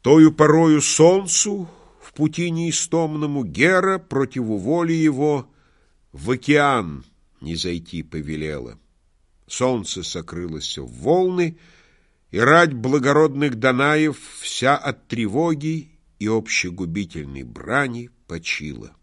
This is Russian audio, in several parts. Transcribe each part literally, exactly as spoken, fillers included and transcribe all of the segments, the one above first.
Тою порою солнцу в пути неистомному Гера противу воли его в океан не зайти повелела. Солнце сокрылось в волны, и рать благородных Данаев вся от тревоги и общегубительной брани почила.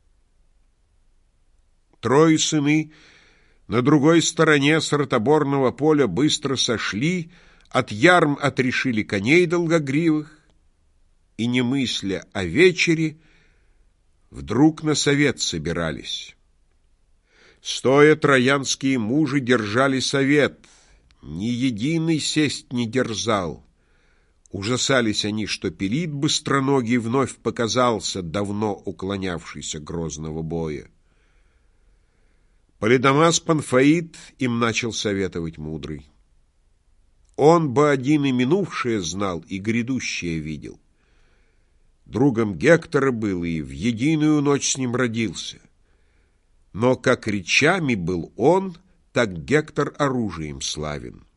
Трое сыны на другой стороне соротоборного поля быстро сошли, от ярм отрешили коней долгогривых, и, не мысля о вечере, вдруг на совет собирались. Стоя троянские мужи держали совет, ни единый сесть не дерзал. Ужасались они, что Пелид быстроногий вновь показался, давно уклонявшийся грозного боя. Полидамас Панфаид им начал советовать мудрый. Он бы один и минувшее знал, и грядущее видел. Другом Гектора был, и в единую ночь с ним родился. Но как речами был он, так Гектор оружием славен.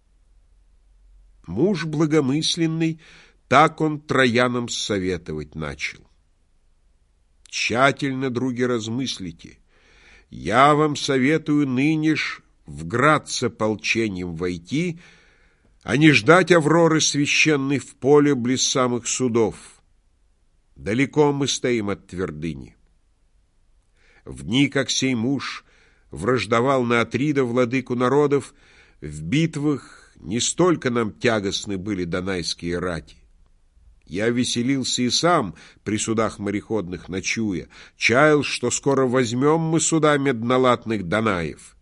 Муж благомысленный, так он троянам советовать начал. Тщательно, други, размыслите. Я вам советую ныне ж в град с ополчением войти, а не ждать авроры священной в поле близ самых судов. Далеко мы стоим от твердыни. В дни, как сей муж враждовал на Атрида, владыку народов, в битвах не столько нам тягостны были донайские рати. Я веселился и сам, при судах мореходных ночуя, чаял, что скоро возьмем мы суда меднолатных Данаев.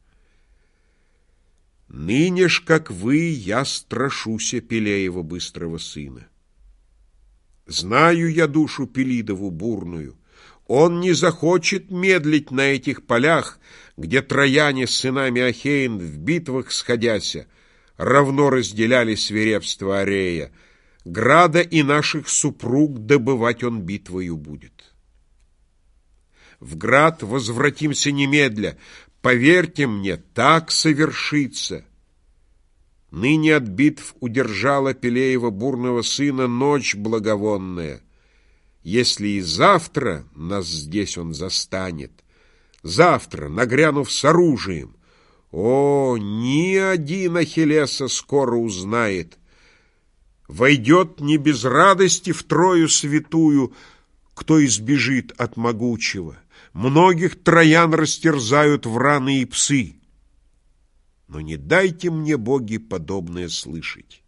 Ныне ж, как вы, я страшуся Пелеева быстрого сына. Знаю я душу Пелидову бурную. Он не захочет медлить на этих полях, где трояне с сынами Ахеин в битвах сходяся равно разделяли свирепство Арея. Града и наших супруг добывать он битвою будет. В град возвратимся немедля. Поверьте мне, так совершится. Ныне от битв удержала Пелеева бурного сына ночь благовонная. Если и завтра нас здесь он застанет, завтра, нагрянув с оружием, о, ни один Ахиллеса скоро узнает. Войдет не без радости в Трою святую, кто избежит от могучего. Многих троян растерзают враны и псы. Но не дайте мне, боги, подобное слышать.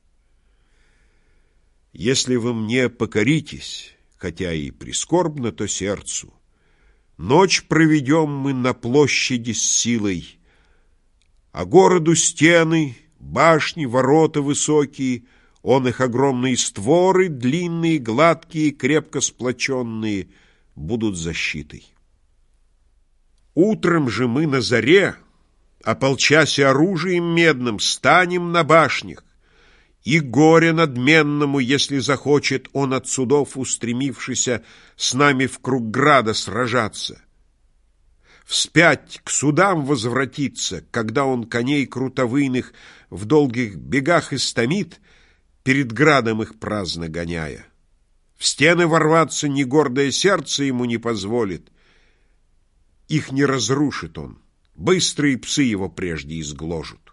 Если вы мне покоритесь, хотя и прискорбно то сердцу, ночь проведем мы на площади с силой, а городу стены, башни, ворота высокие, он их огромные створы, длинные, гладкие, крепко сплоченные, будут защитой. Утром же мы на заре, ополчася оружием медным, станем на башнях, и горе надменному, если захочет он от судов, устремившийся с нами в круг града сражаться. Вспять к судам возвратиться, когда он коней крутовыйных в долгих бегах истомит, перед градом их праздно гоняя. В стены ворваться ни гордое сердце ему не позволит. Их не разрушит он, быстрые псы его прежде изгложат.